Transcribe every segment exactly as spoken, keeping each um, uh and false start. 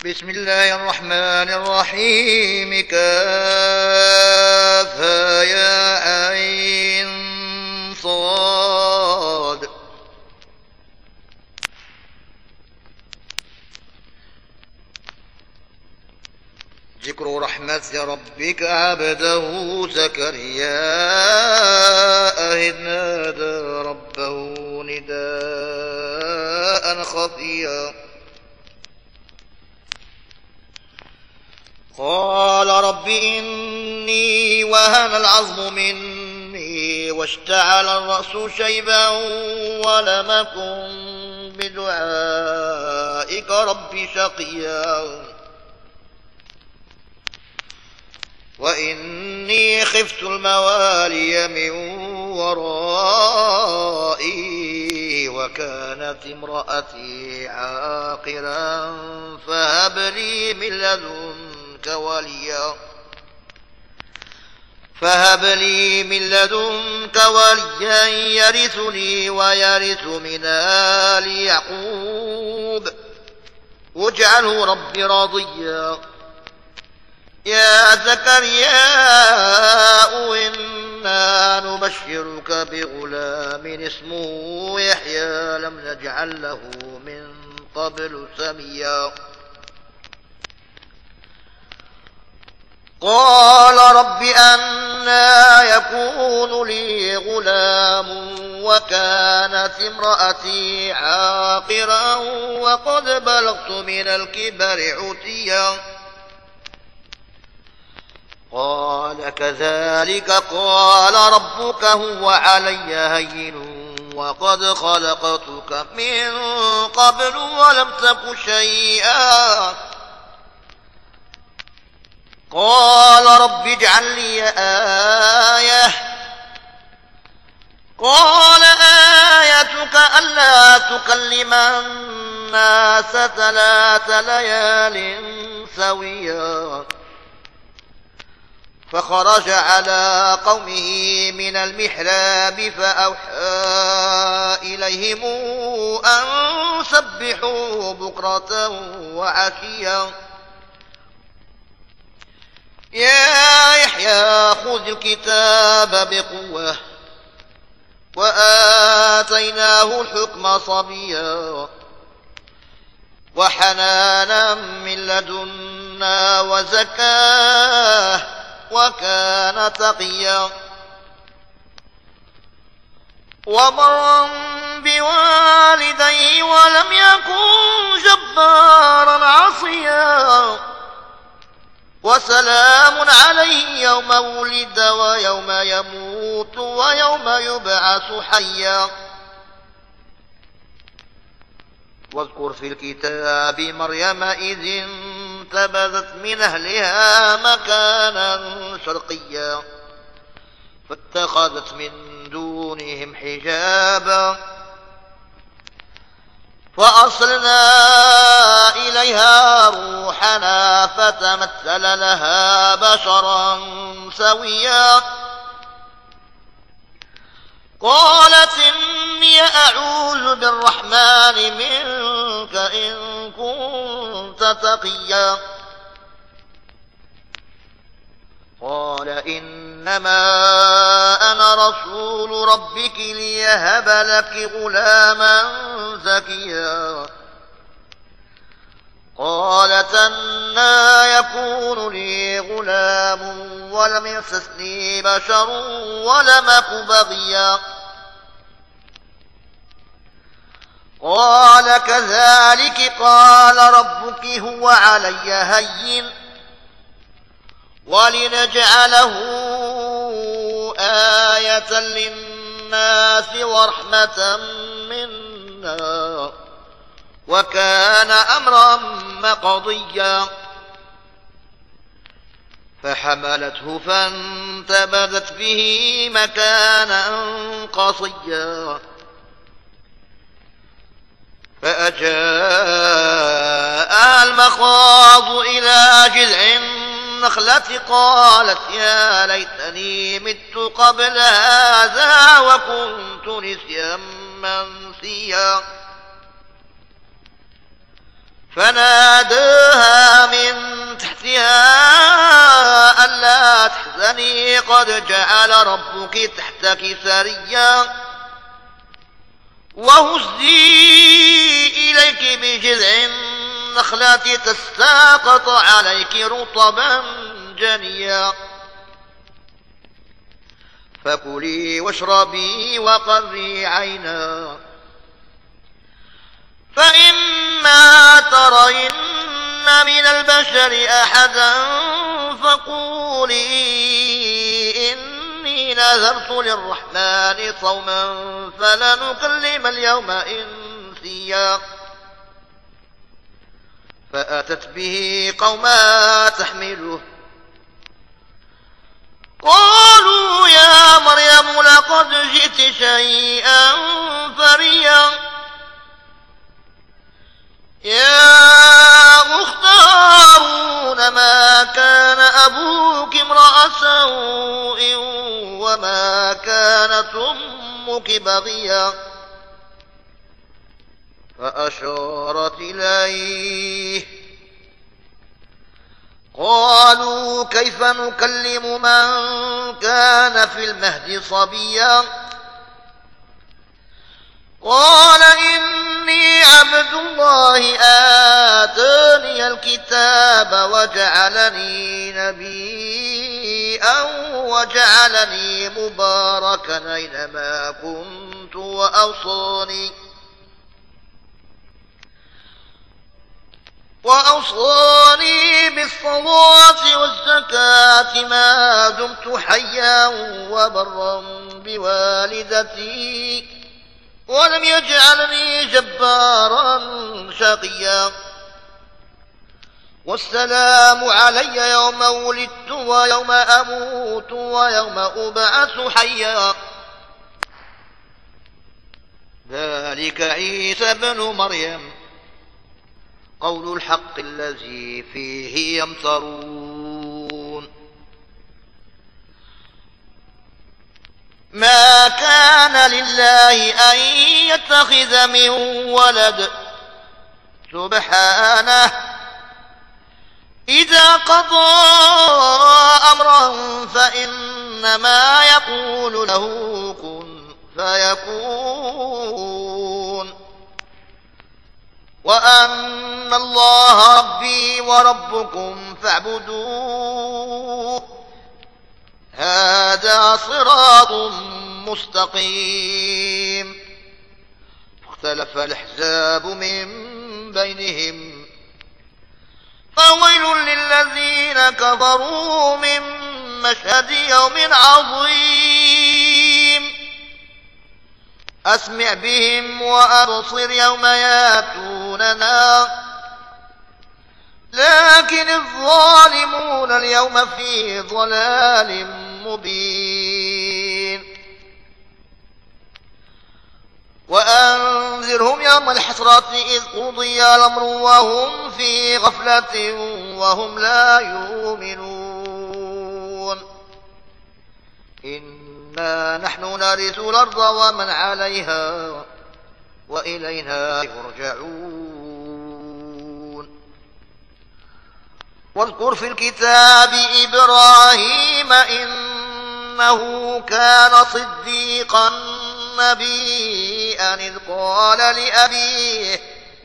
بسم الله الرحمن الرحيم. كافها يا عين صاد. ذكر رحمة ربك عبده زكريا إذ نادى ربه نداء خفيا قال رب إني وهن العظم مني واشتعل الرأس شيبا ولم أكن بدعائك رب شقيا وإني خفت الموالي من ورائي وكانت امرأتي عاقرا فهب لي من لدنك وليا فهب لي من لدنك وليا يرثني ويرث من آل يعقوب واجعله رب رضيا. يا زكريا إنا نبشرك بغلام اسمه يحيى لم نجعل له من قبل سميا. قال رب أنى يكون لي غلام وكانت امرأتي عاقرا وقد بلغت من الكبر عتيا. قال كذلك قال ربك هو علي هين وقد خلقتك من قبل ولم تك شيئا. قال رب اجعل لي آية. قال آيتك ألا تكلم الناس ثلاث ليال سويا. فخرج على قومه من المحراب فأوحى إليهم أن سبحوا بكرة وعشيا. يا يحيى خذ الكتاب بقوة وآتيناه الحكم صبيا وحنانا من لدنا وزكاه وكان تقيا وبرا بوالديه ولم يكن جبارا عصيا. وسلام عليه يوم ولد ويوم يموت ويوم يبعث حيا. واذكر في الكتاب مريم إذ انتبذت من أهلها مكانا شرقيا فاتخذت من دونهم حجابا فأرسلنا إليها روحنا فتمثل لها بشرا سويا. قالت إني أعوذ بالرحمن منك إن كنت تقيا. قال إنما أنا رسول ربك ليهب لك غلاما زكيا. قالت أنى يكون لي غلام ولم يمسسني بشر ولم أك بغيا. قال كذلك قال ربك هو علي هين ولنجعله آية للناس ورحمة منا وكان أمرا مقضيا. فحملته فانتبذت به مكانا قصيا فأجاء المخاض إلى جذع النخلة قالت يا ليتني مت قبل هذا وكنت نسيا منسيا. فناداها قد جعل ربك تحتك سريا وهزي إليك بجذع النخلة تساقط عليك رطبا جنيا فكلي واشربي وقري عينا فإما ترين من البشر أحدا فقولي إني نذرت للرحمن صوما فلنكلم اليوم إنسيا فأتت به قوما تحمله قالوا يا مريم لقد جئت شيئا فريا يا أخت هارون ما كان أبوك امرأ سوء وما كانت أمك بغيا فأشارت إليه قالوا كيف نكلم من كان في المهد صبيا قال إني عبد الله آتاني الكتاب وجعلني نبيا وجعلني مباركا أينما كنت وأوصاني وأوصاني بالصلاة والزكاة ما دمت حيا وبرا بوالدتي ولم يجعلني جبارا شقيا والسلام علي يوم ولدت ويوم أموت ويوم أبعث حيا ذلك عيسى ابن مريم قول الحق الذي فيه يمترون ما كان لله أن يتخذ من ولد سبحانه إذا قضى أمرا فإنما يقول له كن فيكون وأن الله ربي وربكم فاعبدوه هذا صراط مستقيم اختلف الأحزاب من بينهم فويل للذين كفروا من مشهد يوم عظيم أسمع بهم وأبصر يوم ياتوننا لكن الظالمون اليوم في ضلال مبين وأنذرهم يوم الحسرة إذ قضي الأمر وهم في غفلة وهم لا يؤمنون إنا نحن نرث الأرض ومن عليها وإلينا يرجعون واذكر في الكتاب إبراهيم إنه كان صديقا نبيا إذ قال لأبيه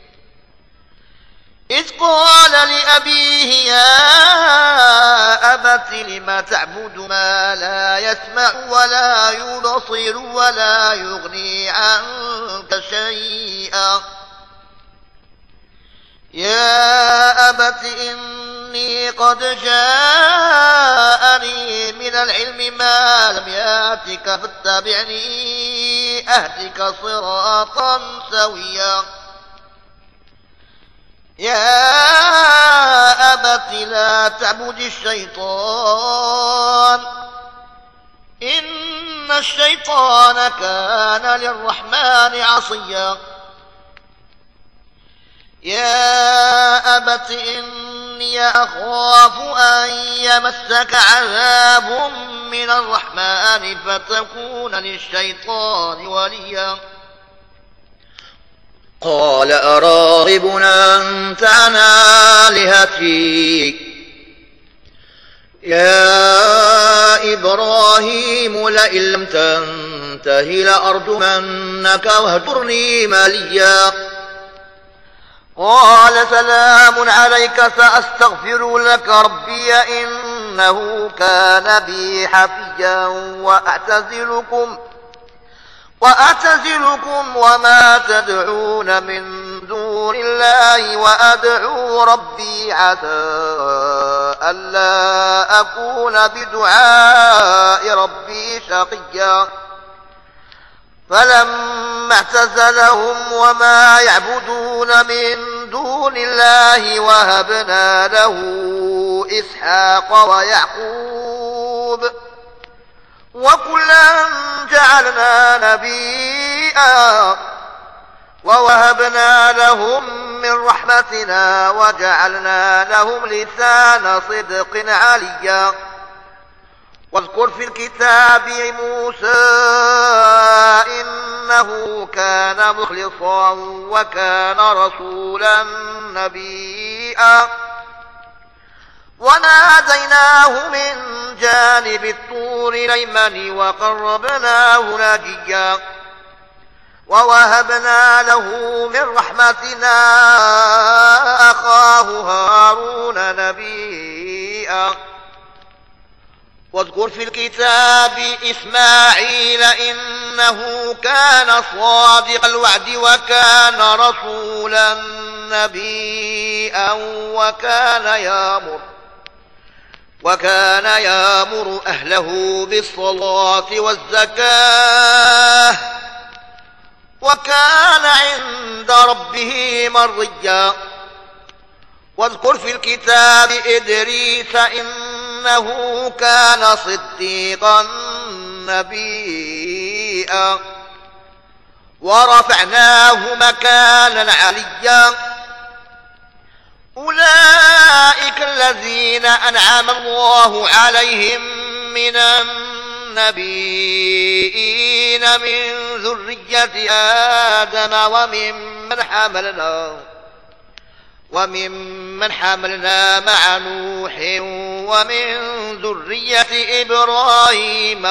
إذ قال لأبيه يا أبت لم تعبد ما لا يسمع ولا يبصر ولا يغني عنك شيئا يا أبت إني قد جاءني من العلم ما لم يأتك فاتبعني أهدك صراطا سويا يا أبت لا تعبد الشيطان إن الشيطان كان للرحمن عصيا يا أبت إني أخاف أن يمسك عذاب من الرحمن فتكون للشيطان وليا قال أراغب أنت عن آلهتي يا يا إبراهيم لئن لم تنته لأرجمنك واهجرني مليا قال سلام عليك سأستغفر لك ربي إنه كان بي حفيا وأعتزلكم وأعتزلكم وما تدعون من دون الله وأدعو ربي عسى ألا أكون بدعاء ربي شقيا فلما اعتزلهم وما يعبدون من دون الله وهبنا له إسحاق ويعقوب وكلا جعلنا نبيا ووهبنا لهم من رحمتنا وجعلنا لهم لسان صدق عليا واذكر في الكتاب موسى إنه كان مخلصا وكان رسولا نبيا وناديناه من جانب الطور الأيمن وقربناه ناجيا ووهبنا له من رحمتنا أخاه هارون نبيا واذكر في الكتاب إسماعيل إنه كان صادق الوعد وكان رسولا نبيا وكان يأمر وكان يأمر أهله بالصلاة والزكاة وكان عند ربه مرضيا واذكر في الكتاب إدريس إنه كان صديقا نبيا ورفعناه مكانا عليا أولئك الذين أنعم الله عليهم من النبيين من ذرية آدم وممن حملنا وممن حملنا مع نوح ومن ذرية إبراهيم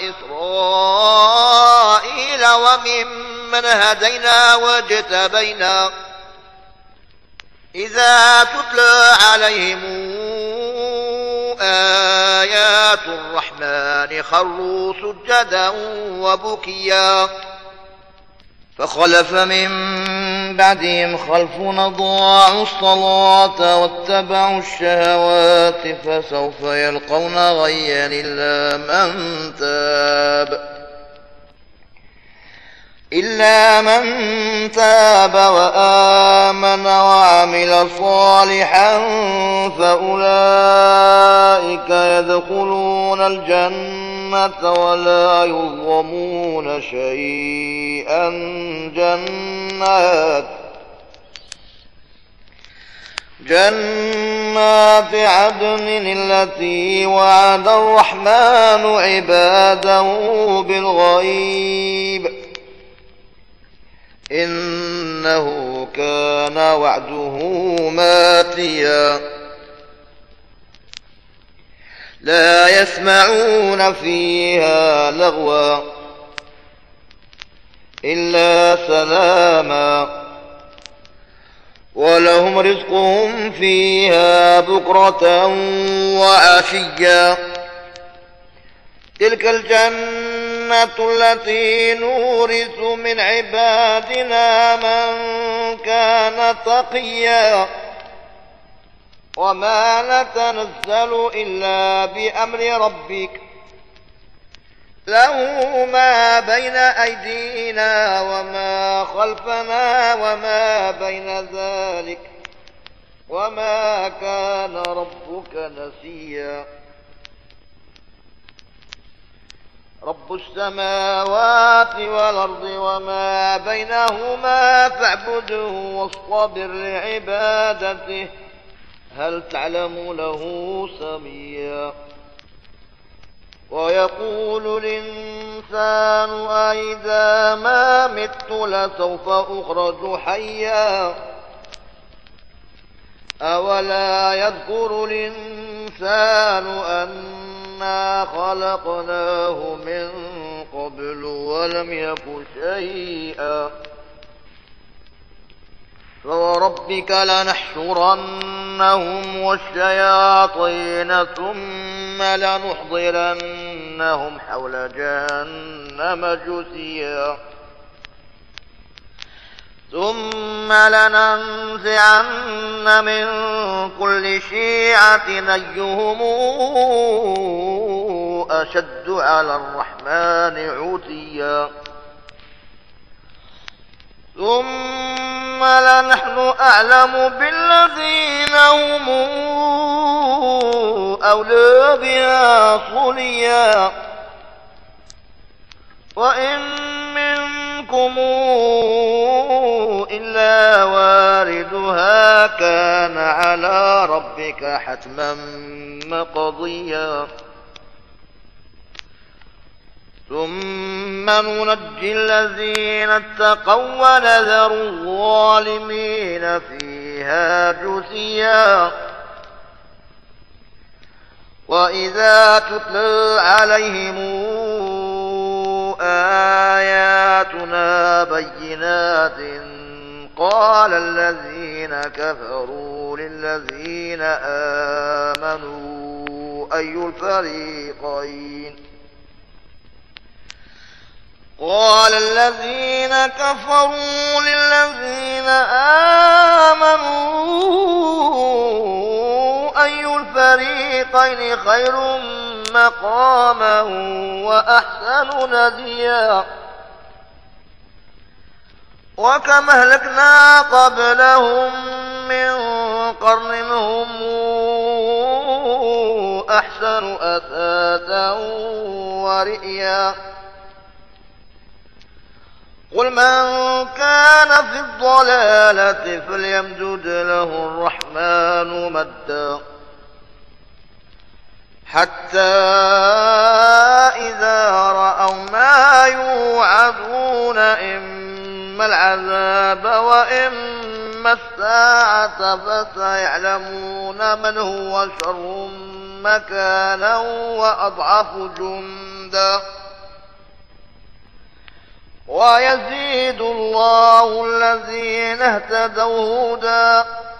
وإسرائيل وممن هدينا واجتبينا إذا تتلى عليهم آيات الرحمن خروا سجدا وبكيا فخلف من بعدهم خلف أضاعوا الصلاة واتبعوا الشهوات فسوف يلقون غيا إلا من تاب إلا من تاب وآمن وعمل صالحا فأولئك يدخلون الجنة ولا يظلمون شيئا جنات جنات عدن التي وعد الرحمن عباده بالغيب إنه كان وعده ماتيا لا يسمعون فيها لغوا إلا سلاما ولهم رزقهم فيها بكرة وعشيا تلك الجنة التي نورث من عبادنا من كان تقيا وما نتنزل إلا بأمر ربك له ما بين أيدينا وما خلفنا وما بين ذلك وما كان ربك نسيا رب السماوات والأرض وما بينهما فاعبده واصطبر لعبادته هل تعلم له سميا ويقول الإنسان أئذا ما مت لسوف أخرج حيا أولا يذكر الإنسان أن إنا خلقناه من قبل ولم يك شيئا فوربك لنحشرنهم والشياطين ثم لنحضرنهم حول جهنم جثيا ثم لننزعن من كل شيعة أيهم أشد على الرحمن عتيا ثم لنحن أعلم بالذين هم أولى بها صليا وإن منكم إلا واردها كان على ربك حتما مقضيا ثم ننجي الذين اتقوا ونذر الظالمين فيها جثيا وإذا تتلى عليهم آياتنا بينات قال الذين كفروا للذين آمنوا أي الفريقين قال الذين كفروا للذين آمنوا أي الفريقين خير مقاما وأحسن نديا وكم أهلكنا قبلهم من قرن هم أحسن أثاثا ورئيا قل من كان في الضلالة فليمدد له الرحمن مدا حتى إذا رأوا ما يوعدون إما العذاب وإما الساعة فسيعلمون من هو شر مكانا وأضعف جندا ويزيد الله الذين اهتدوا هدى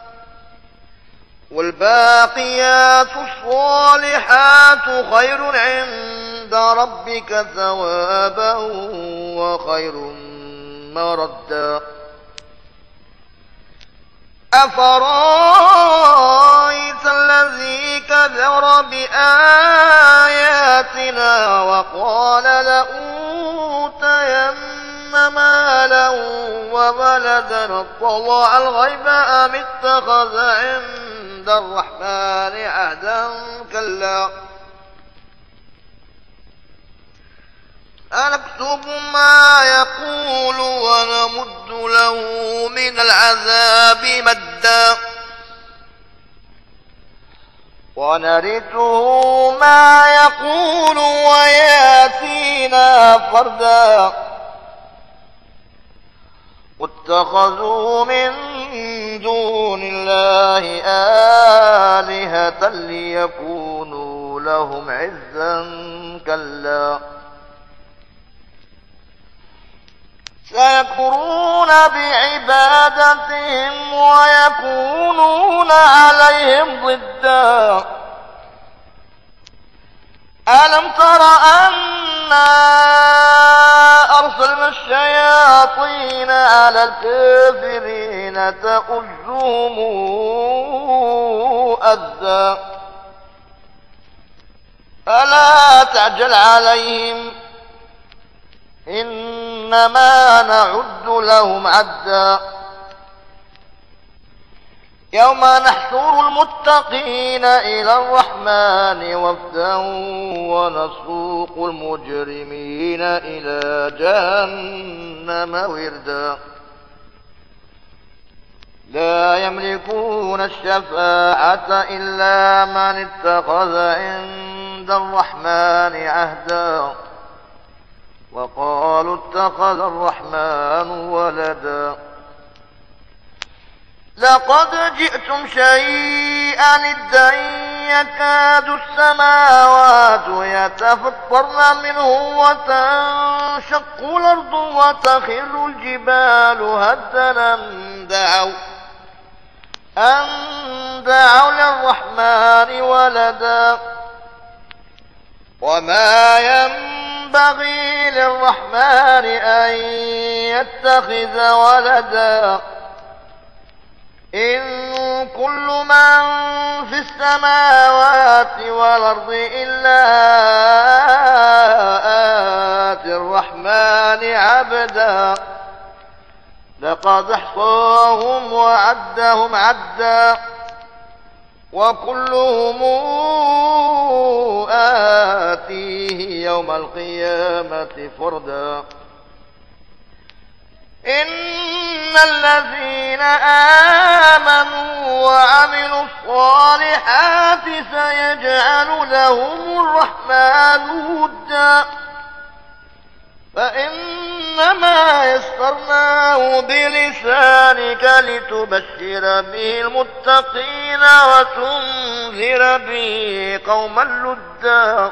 والباقيات الصالحات خير عند ربك ثوابا وخير مردا أفرأيت الذي كفر بآياتنا وقال لأوتين مالا وولدا اطلع الغيب أم اتخذ عند الرحمن عهدا كلا سنكتب ما يقول ونمد له من العذاب مدا ونرثه ما يقول وياتينا فردا واتخذوا من دون الله آلهة ليكونوا لهم عزا كلا سيكفرون بعبادتهم ويكونون عليهم ضدا ألم تر أنا أرسلنا الشياطين على الكافرين تؤزهم أزا فلا تعجل عليهم إنما نعد لهم عدا يوم نحشر المتقين إلى الرحمن وفدا ونسوق المجرمين إلى جهنم وردا لا يملكون الشفاعة إلا من اتخذ عند الرحمن عهدا وقالوا اتخذ الرحمن ولدا لقد جئتم شيئا إدا يكاد السماوات يتفطرن منه وتنشق الأرض وتخر الجبال هدا أن دعوا أن دعوا للرحمن ولدا وما ينبغي للرحمن أن يتخذ ولدا إن كل من في السماوات والأرض إلا آتي الرحمن عبدا لقد احصاهم وعدهم عدا وكلهم آتيه يوم القيامة فردا إن الذين آمنوا وعملوا الصالحات سيجعل لهم الرحمن ودا فإنما يسرناه بلسانك لتبشر به المتقين وتنذر به قوما لدا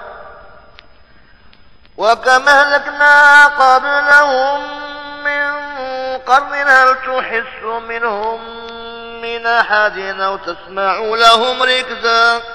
وكم أهلكنا قبلهم من قرن هل تحس منهم من أحد أو تسمع لهم ركزا